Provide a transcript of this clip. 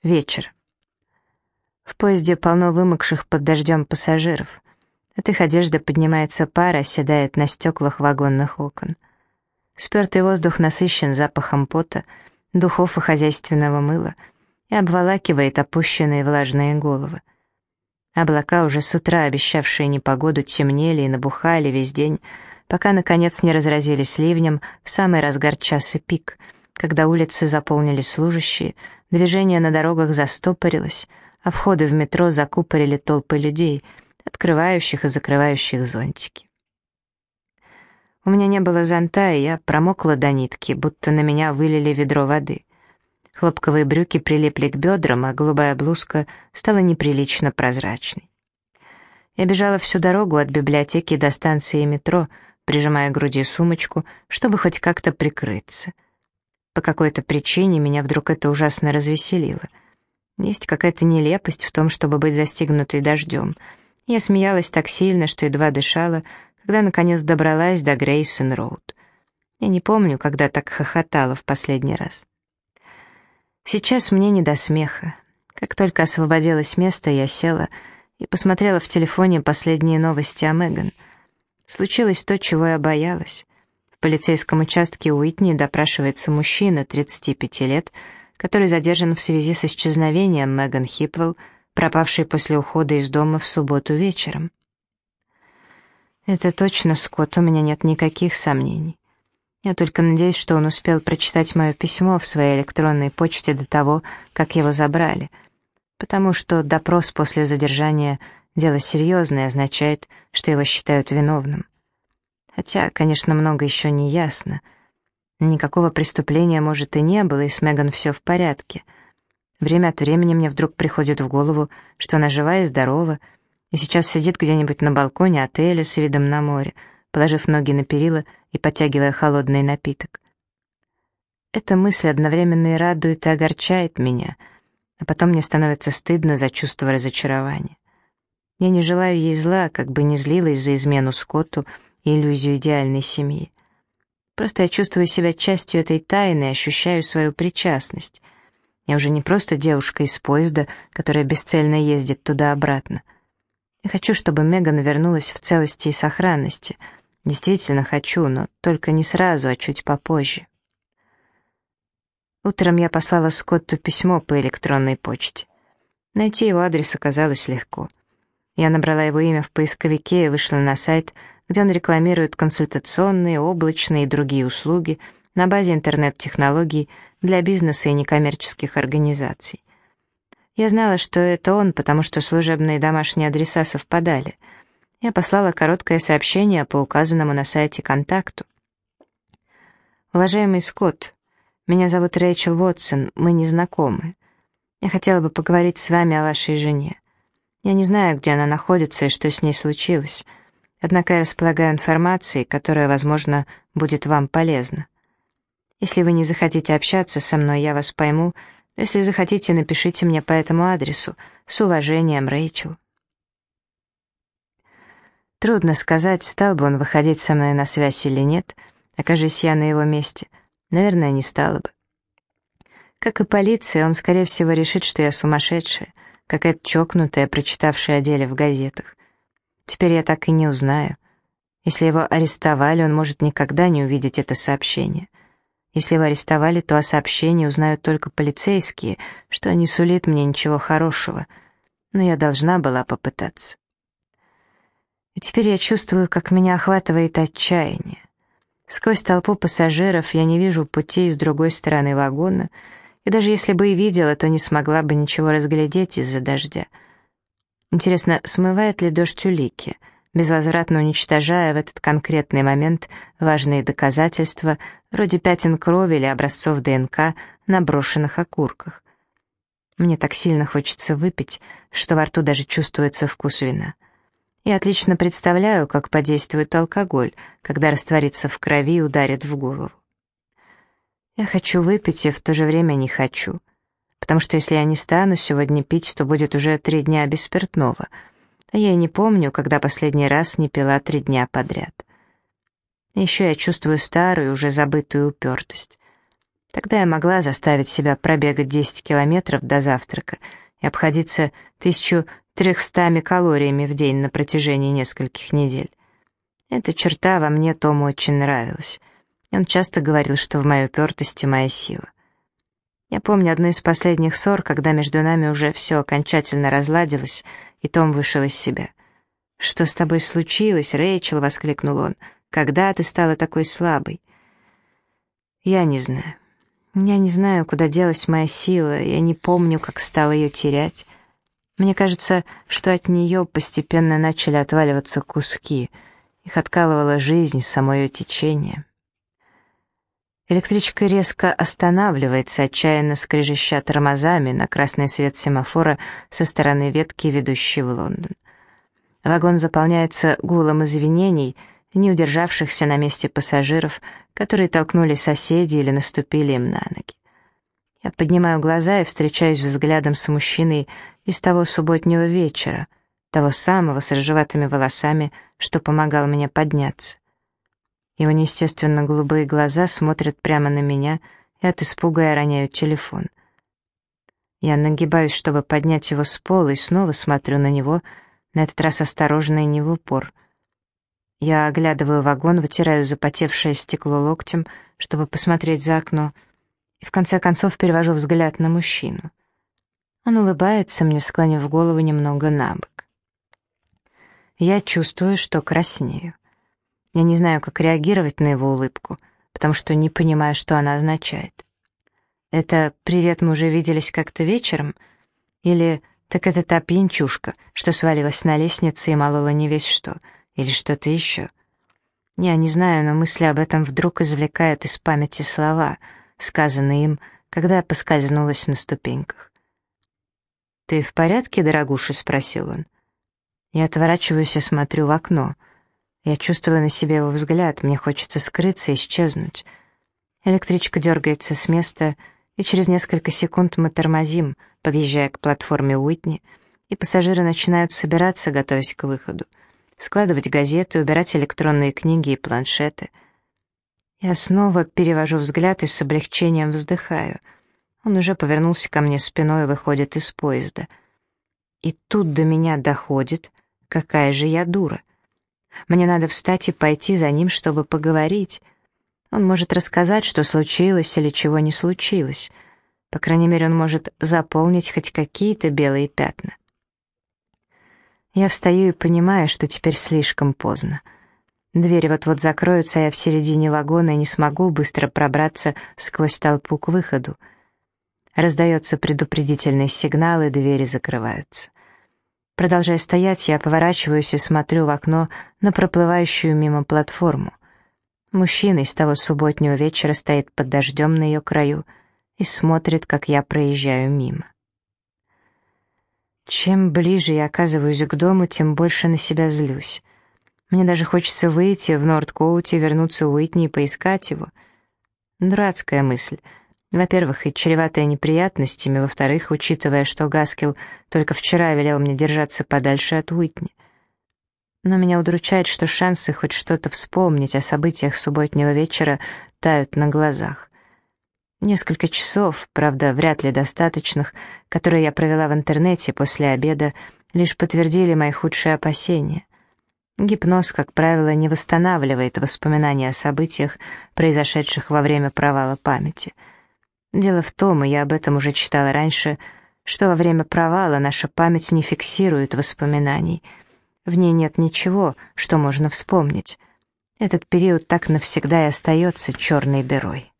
Вечер. В поезде полно вымокших под дождем пассажиров. От их одежды поднимается пар, оседает на стеклах вагонных окон. Спертый воздух насыщен запахом пота, духов и хозяйственного мыла и обволакивает опущенные влажные головы. Облака, уже с утра обещавшие непогоду, темнели и набухали весь день, пока, наконец, не разразились ливнем в самый разгар часа пик, когда улицы заполнили служащие, движение на дорогах застопорилось, а входы в метро закупорили толпы людей, открывающих и закрывающих зонтики. У меня не было зонта, и я промокла до нитки, будто на меня вылили ведро воды. Хлопковые брюки прилипли к бедрам, а голубая блузка стала неприлично прозрачной. Я бежала всю дорогу от библиотеки до станции метро, прижимая к груди сумочку, чтобы хоть как-то прикрыться. По какой-то причине меня вдруг это ужасно развеселило. Есть какая-то нелепость в том, чтобы быть застигнутой дождем. Я смеялась так сильно, что едва дышала, когда наконец добралась до Грейсон-Роуд. Я не помню, когда так хохотала в последний раз. Сейчас мне не до смеха. Как только освободилось место, я села и посмотрела в телефоне последние новости о Меган. Случилось то, чего я боялась. В полицейском участке Уитни допрашивается мужчина 35 лет, который задержан в связи с исчезновением Меган Хипвелл, пропавшей после ухода из дома в субботу вечером. Это точно Скотт, у меня нет никаких сомнений. Я только надеюсь, что он успел прочитать мое письмо в своей электронной почте до того, как его забрали, потому что допрос после задержания — дело серьезное, означает, что его считают виновным. Хотя, конечно, много еще не ясно. Никакого преступления, может, и не было, и с Меган все в порядке. Время от времени мне вдруг приходит в голову, что она жива и здорова, и сейчас сидит где-нибудь на балконе отеля с видом на море, положив ноги на перила и подтягивая холодный напиток. Эта мысль одновременно и радует, и огорчает меня, а потом мне становится стыдно за чувство разочарования. Я не желаю ей зла, как бы не злилась за измену Скотту и иллюзию идеальной семьи. Просто я чувствую себя частью этой тайны и ощущаю свою причастность. Я уже не просто девушка из поезда, которая бесцельно ездит туда-обратно. Я хочу, чтобы Меган вернулась в целости и сохранности. Действительно хочу, но только не сразу, а чуть попозже. Утром я послала Скотту письмо по электронной почте. Найти его адрес оказалось легко. Я набрала его имя в поисковике и вышла на сайт, где он рекламирует консультационные, облачные и другие услуги на базе интернет-технологий для бизнеса и некоммерческих организаций. Я знала, что это он, потому что служебные домашние адреса совпадали. Я послала короткое сообщение по указанному на сайте контакту. «Уважаемый Скотт, меня зовут Рэйчел Уотсон, мы не знакомы. Я хотела бы поговорить с вами о вашей жене. Я не знаю, где она находится и что с ней случилось, однако я располагаю информацией, которая, возможно, будет вам полезна. Если вы не захотите общаться со мной, я вас пойму, но если захотите, напишите мне по этому адресу. С уважением, Рэйчел». Трудно сказать, стал бы он выходить со мной на связь или нет, окажись я на его месте. Наверное, не стала бы. Как и полиция, он, скорее всего, решит, что я сумасшедшая, какая-то чокнутая, прочитавшая о деле в газетах. Теперь я так и не узнаю. Если его арестовали, он может никогда не увидеть это сообщение. Если его арестовали, то о сообщении узнают только полицейские, что не сулит мне ничего хорошего. Но я должна была попытаться. И теперь я чувствую, как меня охватывает отчаяние. Сквозь толпу пассажиров я не вижу путей с другой стороны вагона, и даже если бы и видела, то не смогла бы ничего разглядеть из-за дождя. Интересно, смывает ли дождь улики, безвозвратно уничтожая в этот конкретный момент важные доказательства, вроде пятен крови или образцов ДНК на брошенных окурках? Мне так сильно хочется выпить, что во рту даже чувствуется вкус вина. Я отлично представляю, как подействует алкоголь, когда растворится в крови и ударит в голову. Я хочу выпить и в то же время не хочу, потому что если я не стану сегодня пить, то будет уже 3 дня без спиртного, а я и не помню, когда последний раз не пила 3 дня подряд. И еще я чувствую старую, уже забытую упертость. Тогда я могла заставить себя пробегать 10 километров до завтрака и обходиться 1300 калориями в день на протяжении нескольких недель. Эта черта во мне Тому очень нравилась. Он часто говорил, что в моей упертости моя сила. Я помню одну из последних ссор, когда между нами уже все окончательно разладилось, и Том вышел из себя. «Что с тобой случилось, Рэйчел?» — воскликнул он. «Когда ты стала такой слабой?» «Я не знаю. Я не знаю, куда делась моя сила, я не помню, как стала ее терять. Мне кажется, что от нее постепенно начали отваливаться куски, их откалывала жизнь, само ее течение». Электричка резко останавливается, отчаянно скрежеща тормозами на красный свет семафора со стороны ветки, ведущей в Лондон. Вагон заполняется гулом извинений, не удержавшихся на месте пассажиров, которые толкнули соседей или наступили им на ноги. Я поднимаю глаза и встречаюсь взглядом с мужчиной из того субботнего вечера, того самого с рыжеватыми волосами, что помогал мне подняться. Его неестественно голубые глаза смотрят прямо на меня, и от испуга я роняю телефон. Я нагибаюсь, чтобы поднять его с пола, и снова смотрю на него, на этот раз осторожно и не в упор. Я оглядываю вагон, вытираю запотевшее стекло локтем, чтобы посмотреть за окно, и в конце концов перевожу взгляд на мужчину. Он улыбается мне, склонив голову немного на бок. Я чувствую, что краснею. Я не знаю, как реагировать на его улыбку, потому что не понимаю, что она означает. Это «привет, мы уже виделись как-то вечером» или «так это та пьянчушка, что свалилась на лестнице и молола не весь что» или что-то еще. Я не знаю, но мысли об этом вдруг извлекают из памяти слова, сказанные им, когда я поскользнулась на ступеньках. «Ты в порядке, дорогуша?» — спросил он. Я отворачиваюсь и смотрю в окно. Я чувствую на себе его взгляд, мне хочется скрыться и исчезнуть. Электричка дергается с места, и через несколько секунд мы тормозим, подъезжая к платформе Уитни, и пассажиры начинают собираться, готовясь к выходу, складывать газеты, убирать электронные книги и планшеты. Я снова перевожу взгляд и с облегчением вздыхаю. Он уже повернулся ко мне спиной и выходит из поезда. И тут до меня доходит, какая же я дура. Мне надо встать и пойти за ним, чтобы поговорить. Он может рассказать, что случилось или чего не случилось. По крайней мере, он может заполнить хоть какие-то белые пятна. Я встаю и понимаю, что теперь слишком поздно. Двери вот-вот закроются, а я в середине вагона и не смогу быстро пробраться сквозь толпу к выходу. Раздается предупредительный сигнал, и двери закрываются. Продолжая стоять, я поворачиваюсь и смотрю в окно на проплывающую мимо платформу. Мужчина из того субботнего вечера стоит под дождем на ее краю и смотрит, как я проезжаю мимо. Чем ближе я оказываюсь к дому, тем больше на себя злюсь. Мне даже хочется выйти в Нордкоуте, вернуться в Уитни и поискать его. Дурацкая мысль. Во-первых, и чреватая неприятностями, во-вторых, учитывая, что Гаскил только вчера велел мне держаться подальше от Уитни. Но меня удручает, что шансы хоть что-то вспомнить о событиях субботнего вечера тают на глазах. Несколько часов, правда, вряд ли достаточных, которые я провела в интернете после обеда, лишь подтвердили мои худшие опасения. Гипноз, как правило, не восстанавливает воспоминания о событиях, произошедших во время провала памяти. Дело в том, и я об этом уже читала раньше, что во время провала наша память не фиксирует воспоминаний. В ней нет ничего, что можно вспомнить. Этот период так навсегда и остается черной дырой.